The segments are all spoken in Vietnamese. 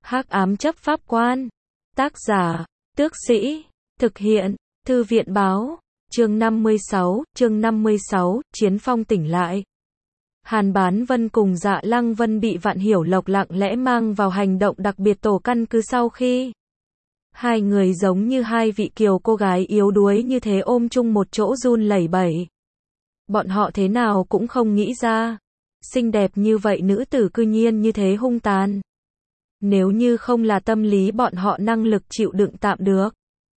Hắc ám chấp pháp quan. Tác giả, Tước Sĩ. Thực hiện, Thư viện báo. Chương 56, Chiến Phong tỉnh lại. Hàn Bán Vân cùng Dạ Lăng Vân bị Vạn Hiểu Lộc lặng lẽ mang vào hành động đặc biệt tổ căn cứ sau khi hai người giống như hai vị kiều cô gái yếu đuối như thế ôm chung một chỗ run lẩy bẩy. Bọn họ thế nào cũng không nghĩ ra, xinh đẹp như vậy nữ tử cư nhiên như thế hung tàn. Nếu như không là tâm lý bọn họ năng lực chịu đựng tạm được,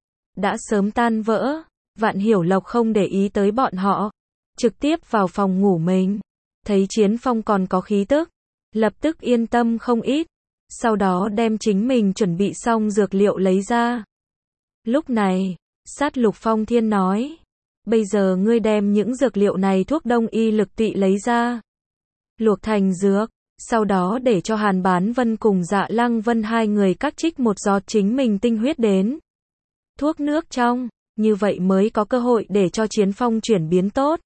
đã sớm tan vỡ. Vạn Hiểu Lộc không để ý tới bọn họ, trực tiếp vào phòng ngủ mình. Thấy Chiến Phong còn có khí tức, lập tức yên tâm không ít. Sau đó đem chính mình chuẩn bị xong dược liệu lấy ra. Lúc này, Sát Lục Phong Thiên nói, bây giờ ngươi đem những dược liệu này thuốc đông y lực tị lấy ra, luộc thành dược, sau đó để cho Hàn Bán Vân cùng Dạ Lăng Vân hai người cắt trích một giọt chính mình tinh huyết đến thuốc nước trong, như vậy mới có cơ hội để cho Chiến Phong chuyển biến tốt.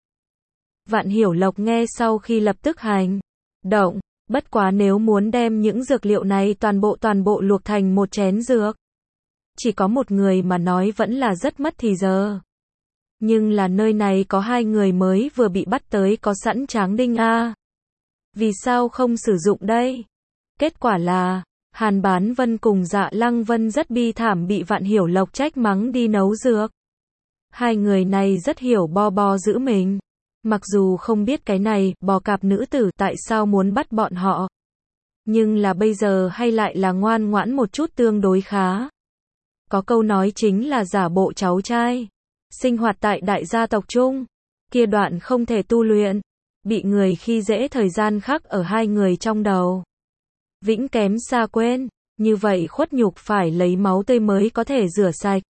Vạn Hiểu Lộc nghe sau khi lập tức hành động, bất quá nếu muốn đem những dược liệu này toàn bộ luộc thành một chén dược, chỉ có một người mà nói vẫn là rất mất thì giờ. Nhưng là nơi này có hai người mới vừa bị bắt tới có sẵn tráng đinh a. Vì sao không sử dụng đây? Kết quả là, Hàn Bán Vân cùng Dạ Lăng Vân rất bi thảm bị Vạn Hiểu Lộc trách mắng đi nấu dược. Hai người này rất hiểu bo giữ mình. Mặc dù không biết cái này, bò cạp nữ tử tại sao muốn bắt bọn họ. Nhưng là bây giờ hay lại là ngoan ngoãn một chút tương đối khá. Có câu nói chính là giả bộ cháu trai. Sinh hoạt tại đại gia tộc chung. Kia đoạn không thể tu luyện. Bị người khi dễ thời gian khắc ở hai người trong đầu. Vĩnh kém xa quên. Như vậy khuất nhục phải lấy máu tươi mới có thể rửa sạch.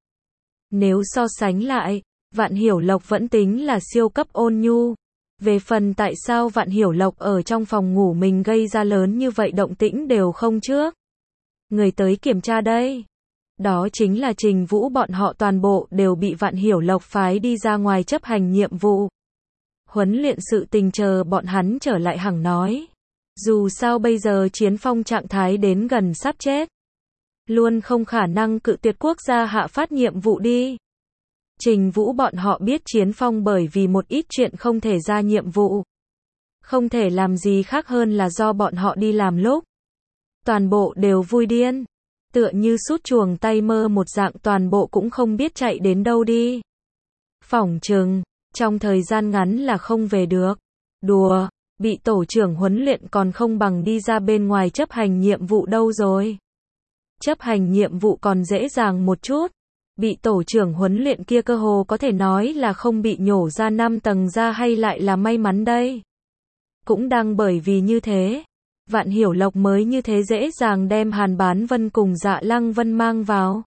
Nếu so sánh lại, Vạn Hiểu Lộc vẫn tính là siêu cấp ôn nhu. Về phần tại sao Vạn Hiểu Lộc ở trong phòng ngủ mình gây ra lớn như vậy động tĩnh đều không trước người tới kiểm tra đây. Đó chính là Trình Vũ bọn họ toàn bộ đều bị Vạn Hiểu Lộc phái đi ra ngoài chấp hành nhiệm vụ. Huấn luyện sự tình chờ bọn hắn trở lại hằng nói. Dù sao bây giờ Chiến Phong trạng thái đến gần sắp chết. Luôn không khả năng cự tuyệt quốc gia hạ phát nhiệm vụ đi. Trình Vũ bọn họ biết Chiến Phong bởi vì một ít chuyện không thể ra nhiệm vụ. Không thể làm gì khác hơn là do bọn họ đi làm lúc. Toàn bộ đều vui điên. Tựa như sút chuồng tay mơ một dạng toàn bộ cũng không biết chạy đến đâu đi. Phỏng chừng, trong thời gian ngắn là không về được. Đùa, bị tổ trưởng huấn luyện còn không bằng đi ra bên ngoài chấp hành nhiệm vụ đâu rồi. Chấp hành nhiệm vụ còn dễ dàng một chút. Bị tổ trưởng huấn luyện kia cơ hồ có thể nói là không bị nhổ ra 5 tầng da hay lại là may mắn đây. Cũng đang bởi vì như thế, Vạn Hiểu Lộc mới như thế dễ dàng đem Hàn Bán Vân cùng Dạ Lăng Vân mang vào.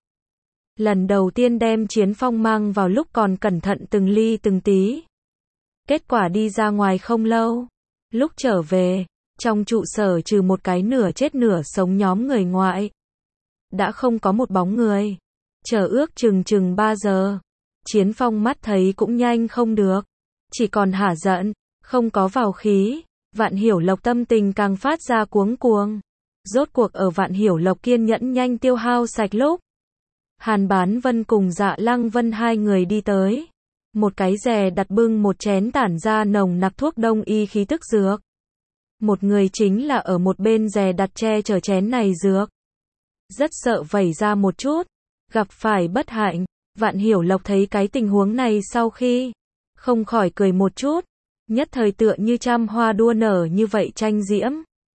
Lần đầu tiên đem Chiến Phong mang vào lúc còn cẩn thận từng ly từng tí. Kết quả đi ra ngoài không lâu. Lúc trở về, trong trụ sở trừ một cái nửa chết nửa sống nhóm người ngoại. Đã không có một bóng người. Chờ ước chừng 3 giờ. Chiến Phong mắt thấy cũng nhanh không được. Chỉ còn hả giận, không có vào khí. Vạn Hiểu Lộc tâm tình càng phát ra cuống cuồng. Rốt cuộc ở Vạn Hiểu Lộc kiên nhẫn nhanh tiêu hao sạch lúc. Hàn Bán Vân cùng Dạ Lăng Vân hai người đi tới. Một cái dè đặt bưng một chén tản ra nồng nặc thuốc đông y khí tức dược. Một người chính là ở một bên dè đặt che chở chén này dược. Rất sợ vẩy ra một chút. Gặp phải bất hạnh, Vạn Hiểu Lộc thấy cái tình huống này sau khi không khỏi cười một chút, nhất thời tựa như trăm hoa đua nở như vậy tranh diễm.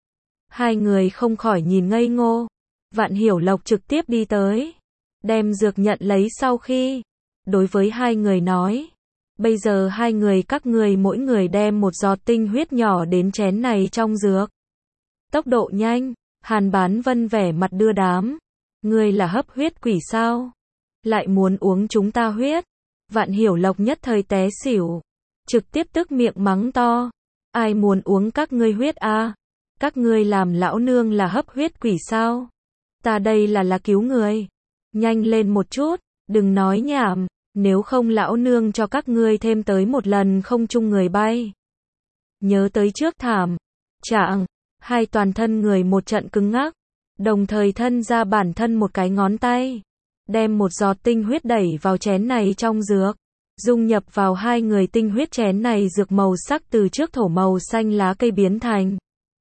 Hai người không khỏi nhìn ngây ngô. Vạn Hiểu Lộc trực tiếp đi tới, đem dược nhận lấy sau khi đối với hai người nói, bây giờ hai người các người mỗi người đem một giọt tinh huyết nhỏ đến chén này trong dược. Tốc độ nhanh, Hàn Bán Vân vẻ mặt đưa đám. Ngươi là hấp huyết quỷ sao? Lại muốn uống chúng ta huyết? Vạn Hiểu Lộc nhất thời té xỉu. Trực tiếp tức miệng mắng to. Ai muốn uống các ngươi huyết a? Các ngươi làm lão nương là hấp huyết quỷ sao? Ta đây là cứu người. Nhanh lên một chút, đừng nói nhảm. Nếu không lão nương cho các ngươi thêm tới một lần không chung người bay. Nhớ tới trước thảm trạng, hai toàn thân người một trận cứng ngắc. đồng thời thân ra bản thân một cái ngón tay, đem một giọt tinh huyết đẩy vào chén này trong dược, dung nhập vào hai người tinh huyết chén này dược màu sắc từ trước thổ màu xanh lá cây biến thành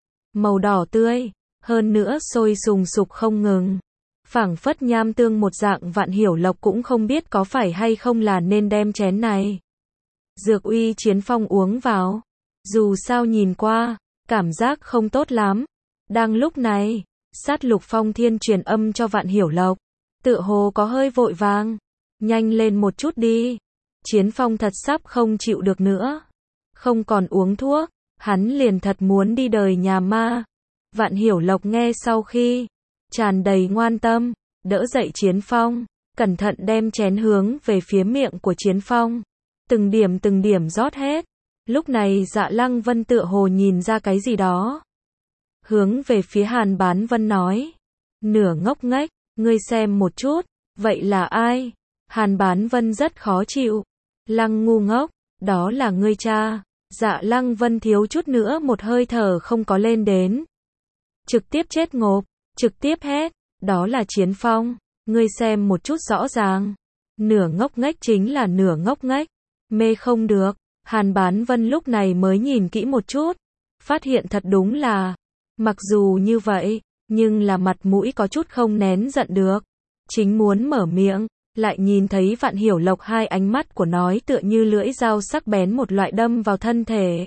màu đỏ tươi, hơn nữa sôi sùng sục không ngừng. Phảng phất nham tương một dạng. Vạn Hiểu Lộc cũng không biết có phải hay không là nên đem chén này dược uy Chiến Phong uống vào. Dù sao nhìn qua, cảm giác không tốt lắm. Đang lúc này, Sát Lục Phong Thiên truyền âm cho Vạn Hiểu Lộc, tựa hồ có hơi vội vàng. Nhanh lên một chút đi. Chiến Phong thật sắp không chịu được nữa. Không còn uống thuốc, hắn liền thật muốn đi đời nhà ma. Vạn Hiểu Lộc nghe sau khi tràn đầy ngoan tâm, đỡ dậy Chiến Phong, cẩn thận đem chén hướng về phía miệng của Chiến Phong, từng điểm rót hết. Lúc này Dạ Lăng Vân tựa hồ nhìn ra cái gì đó, hướng về phía Hàn Bán Vân nói, nửa ngốc nghếch, ngươi xem một chút, vậy là ai? Hàn Bán Vân rất khó chịu, Lăng ngu ngốc, đó là ngươi cha. Dạ Lăng Vân thiếu chút nữa một hơi thở không có lên đến, trực tiếp chết ngộp, trực tiếp hét, đó là Chiến Phong, ngươi xem một chút rõ ràng, nửa ngốc nghếch chính là nửa ngốc nghếch, mê không được. Hàn Bán Vân lúc này mới nhìn kỹ một chút, phát hiện thật đúng là, mặc dù như vậy, nhưng là mặt mũi có chút không nén giận được, chính muốn mở miệng, lại nhìn thấy Vạn Hiểu Lộc hai ánh mắt của nói tựa như lưỡi dao sắc bén một loại đâm vào thân thể.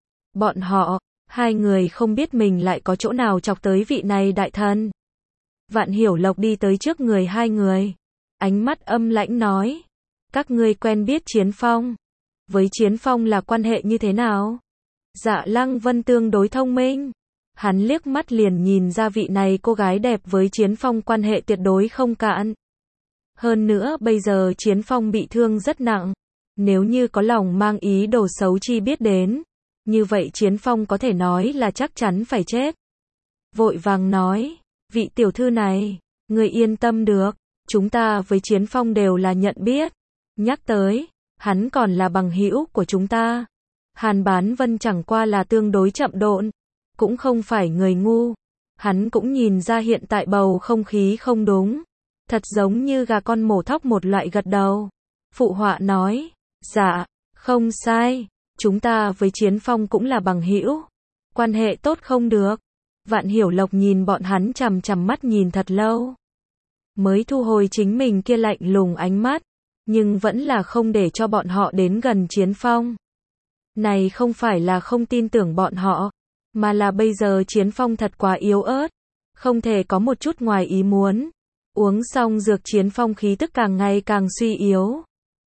Bọn họ, hai người không biết mình lại có chỗ nào chọc tới vị này đại thần. Vạn Hiểu Lộc đi tới trước người hai người, ánh mắt âm lãnh nói, các ngươi quen biết Chiến Phong, với Chiến Phong là quan hệ như thế nào? Dạ Lăng Vân tương đối thông minh, hắn liếc mắt liền nhìn ra vị này cô gái đẹp với Chiến Phong quan hệ tuyệt đối không cạn. Hơn nữa bây giờ Chiến Phong bị thương rất nặng, nếu như có lòng mang ý đồ xấu chi biết đến, như vậy Chiến Phong có thể nói là chắc chắn phải chết. Vội vàng nói, vị tiểu thư này, người yên tâm được, chúng ta với Chiến Phong đều là nhận biết. Nhắc tới, hắn còn là bằng hữu của chúng ta. Hàn Bán Vân chẳng qua là tương đối chậm độn, cũng không phải người ngu. Hắn cũng nhìn ra hiện tại bầu không khí không đúng, thật giống như gà con mổ thóc một loại, gật đầu. Phụ họa nói, dạ, không sai, chúng ta với Chiến Phong cũng là bằng hữu, quan hệ tốt không được. Vạn Hiểu Lộc nhìn bọn hắn chằm chằm mắt nhìn thật lâu, mới thu hồi chính mình kia lạnh lùng ánh mắt, nhưng vẫn là không để cho bọn họ đến gần Chiến Phong. Này không phải là không tin tưởng bọn họ, mà là bây giờ Chiến Phong thật quá yếu ớt, không thể có một chút ngoài ý muốn. Uống xong dược Chiến Phong khí tức càng ngày càng suy yếu,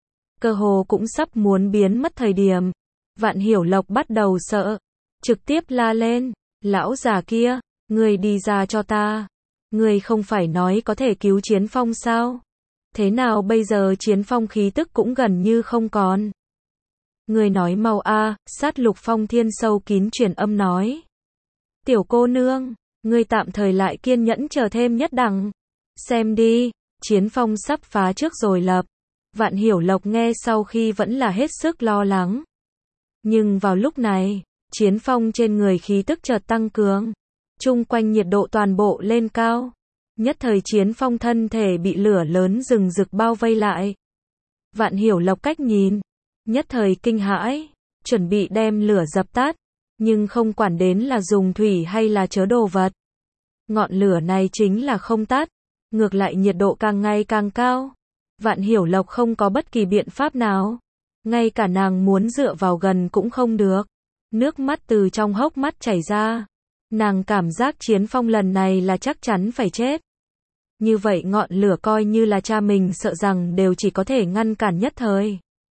cơ hồ cũng sắp muốn biến mất thời điểm. Vạn Hiểu Lộc bắt đầu sợ, trực tiếp la lên, lão già kia, ngươi đi ra cho ta, ngươi không phải nói có thể cứu Chiến Phong sao? Thế nào bây giờ Chiến Phong khí tức cũng gần như không còn. Ngươi nói mau a. Sát Lục Phong Thiên sâu kín truyền âm nói, tiểu cô nương, ngươi tạm thời lại kiên nhẫn chờ thêm nhất đẳng, xem đi, Chiến Phong sắp phá trước rồi lập. Vạn Hiểu Lộc nghe sau khi vẫn là hết sức lo lắng, nhưng vào lúc này, Chiến Phong trên người khí tức chợt tăng cường, chung quanh nhiệt độ toàn bộ lên cao. Nhất thời Chiến Phong thân thể bị lửa lớn rừng rực bao vây lại. Vạn Hiểu Lộc cách nhìn, nhất thời kinh hãi, chuẩn bị đem lửa dập tắt, nhưng không quản đến là dùng thủy hay là chớ đồ vật. Ngọn lửa này chính là không tắt, ngược lại nhiệt độ càng ngày càng cao. Vạn Hiểu Lộc không có bất kỳ biện pháp nào, ngay cả nàng muốn dựa vào gần cũng không được. Nước mắt từ trong hốc mắt chảy ra, nàng cảm giác Chiến Phong lần này là chắc chắn phải chết. Như vậy ngọn lửa coi như là cha mình sợ rằng đều chỉ có thể ngăn cản nhất thời.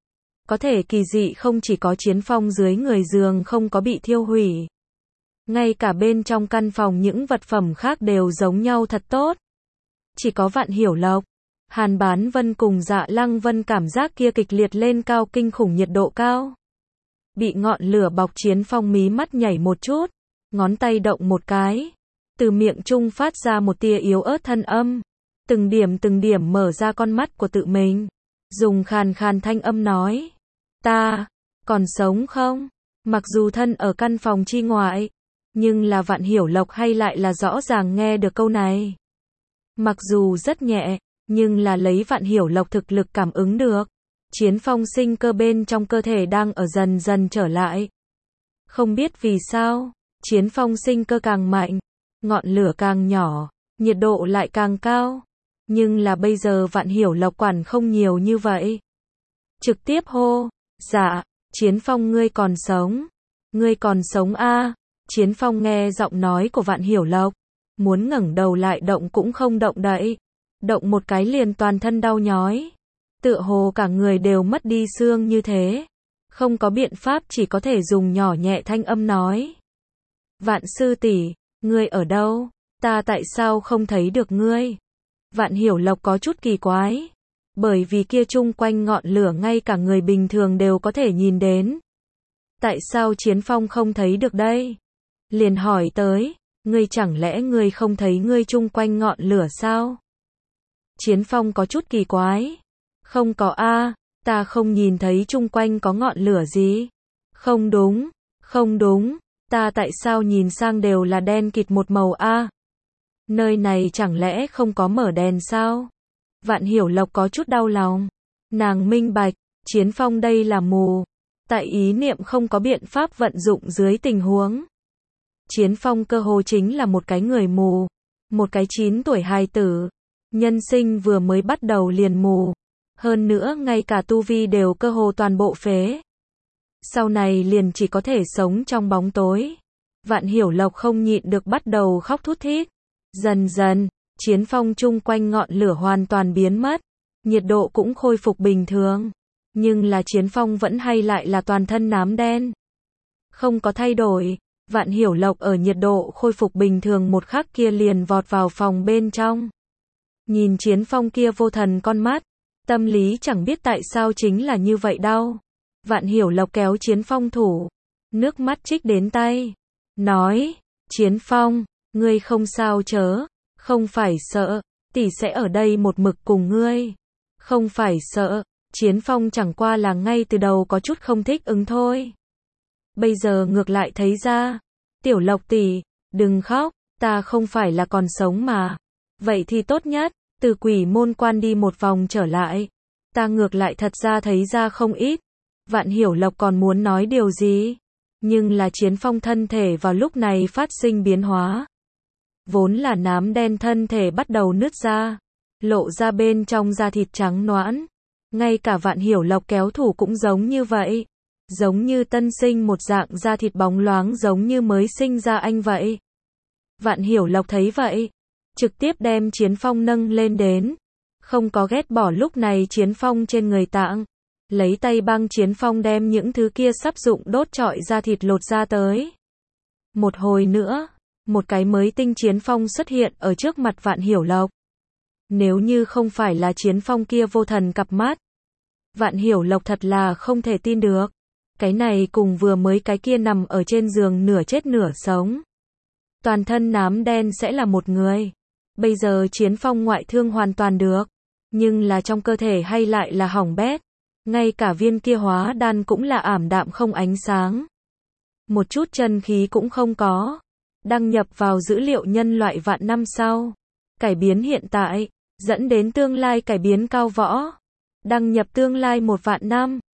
Có thể kỳ dị không chỉ có Chiến Phong dưới người giường không có bị thiêu hủy, ngay cả bên trong căn phòng những vật phẩm khác đều giống nhau thật tốt. Chỉ có Vạn Hiểu Lộc, Hàn Bán Vân cùng Dạ Lăng Vân cảm giác kia kịch liệt lên cao, kinh khủng nhiệt độ cao. Bị ngọn lửa bọc Chiến Phong mí mắt nhảy một chút, ngón tay động một cái, từ miệng trung phát ra một tia yếu ớt thân âm, từng điểm mở ra con mắt của tự mình, dùng khàn khàn thanh âm nói, ta còn sống không? Mặc dù thân ở căn phòng chi ngoại, Nhưng là Vạn Hiểu Lộc hay lại là rõ ràng nghe được câu này. Mặc dù rất nhẹ, nhưng là lấy Vạn Hiểu Lộc thực lực cảm ứng được. Chiến phong sinh cơ bên trong cơ thể đang ở dần dần trở lại. Không biết vì sao, chiến phong sinh cơ càng mạnh, ngọn lửa càng nhỏ, nhiệt độ lại càng cao. Nhưng là bây giờ Vạn Hiểu Lộc quản không nhiều như vậy. Trực tiếp hô, dạ, Chiến Phong ngươi còn sống. Ngươi còn sống a? Chiến Phong nghe giọng nói của Vạn Hiểu Lộc, muốn ngẩng đầu lại động cũng không động đậy. Động một cái liền toàn thân đau nhói. Tựa hồ cả người đều mất đi xương như thế. Không có biện pháp chỉ có thể dùng nhỏ nhẹ thanh âm nói. Vạn sư tỷ, ngươi ở đâu? Ta tại sao không thấy được ngươi? Vạn Hiểu Lộc có chút kỳ quái. Bởi vì kia chung quanh ngọn lửa ngay cả người bình thường đều có thể nhìn đến. Tại sao Chiến Phong không thấy được đây? Liền hỏi tới, ngươi chẳng lẽ ngươi không thấy ngươi chung quanh ngọn lửa sao? Chiến Phong có chút kỳ quái. Không có a, ta không nhìn thấy chung quanh có ngọn lửa gì. Không đúng, không đúng, ta tại sao nhìn sang đều là đen kịt một màu a? Nơi này chẳng lẽ không có mở đèn sao? Vạn Hiểu Lộc có chút đau lòng. Nàng minh bạch, Chiến Phong đây là mù. Tại ý niệm không có biện pháp vận dụng dưới tình huống. Chiến Phong cơ hồ chính là một cái người mù. Một cái 9 tuổi hài tử. Nhân sinh vừa mới bắt đầu liền mù. Hơn nữa ngay cả tu vi đều cơ hồ toàn bộ phế. Sau này liền chỉ có thể sống trong bóng tối. Vạn Hiểu Lộc không nhịn được bắt đầu khóc thút thít. Dần dần, Chiến Phong chung quanh ngọn lửa hoàn toàn biến mất. Nhiệt độ cũng khôi phục bình thường. Nhưng là Chiến Phong vẫn hay lại là toàn thân nám đen. Không có thay đổi. Vạn Hiểu Lộc ở nhiệt độ khôi phục bình thường một khắc kia liền vọt vào phòng bên trong. Nhìn Chiến Phong kia vô thần con mắt. Tâm lý chẳng biết tại sao chính là như vậy đau. Vạn Hiểu Lộc kéo Chiến Phong thủ. Nước mắt trích đến tay. Nói, Chiến Phong, ngươi không sao chớ. Không phải sợ, tỷ sẽ ở đây một mực cùng ngươi. Không phải sợ, Chiến Phong chẳng qua là ngay từ đầu có chút không thích ứng thôi. Bây giờ ngược lại thấy ra. Tiểu Lộc tỷ, đừng khóc, ta không phải là còn sống mà. Vậy thì tốt nhất, từ Quỷ Môn Quan đi một vòng trở lại. Ta ngược lại thật ra thấy ra không ít. Vạn Hiểu Lộc còn muốn nói điều gì? Nhưng là Chiến Phong thân thể vào lúc này phát sinh biến hóa. Vốn là nám đen thân thể bắt đầu nứt ra. Lộ ra bên trong da thịt trắng nõn. Ngay cả Vạn Hiểu Lộc kéo thủ cũng giống như vậy. Giống như tân sinh một dạng da thịt bóng loáng giống như mới sinh ra anh vậy. Vạn Hiểu Lộc thấy vậy. Trực tiếp đem Chiến Phong nâng lên đến. Không có ghét bỏ lúc này Chiến Phong trên người tạng. Lấy tay băng Chiến Phong đem những thứ kia sắp dụng đốt trọi da thịt lột ra tới. Một hồi nữa, một cái mới tinh Chiến Phong xuất hiện ở trước mặt Vạn Hiểu Lộc. Nếu như không phải là Chiến Phong kia vô thần cặp mắt. Vạn Hiểu Lộc thật là không thể tin được. Cái này cùng vừa mới cái kia nằm ở trên giường nửa chết nửa sống. Toàn thân nám đen sẽ là một người. Bây giờ Chiến Phong ngoại thương hoàn toàn được. Nhưng là trong cơ thể hay lại là hỏng bét. Ngay cả viên kia hóa đan cũng là ảm đạm không ánh sáng. Một chút chân khí cũng không có. Đăng nhập vào dữ liệu nhân loại vạn năm sau. Cải biến hiện tại. Dẫn đến tương lai cải biến cao võ. Đăng nhập tương lai 1 vạn năm.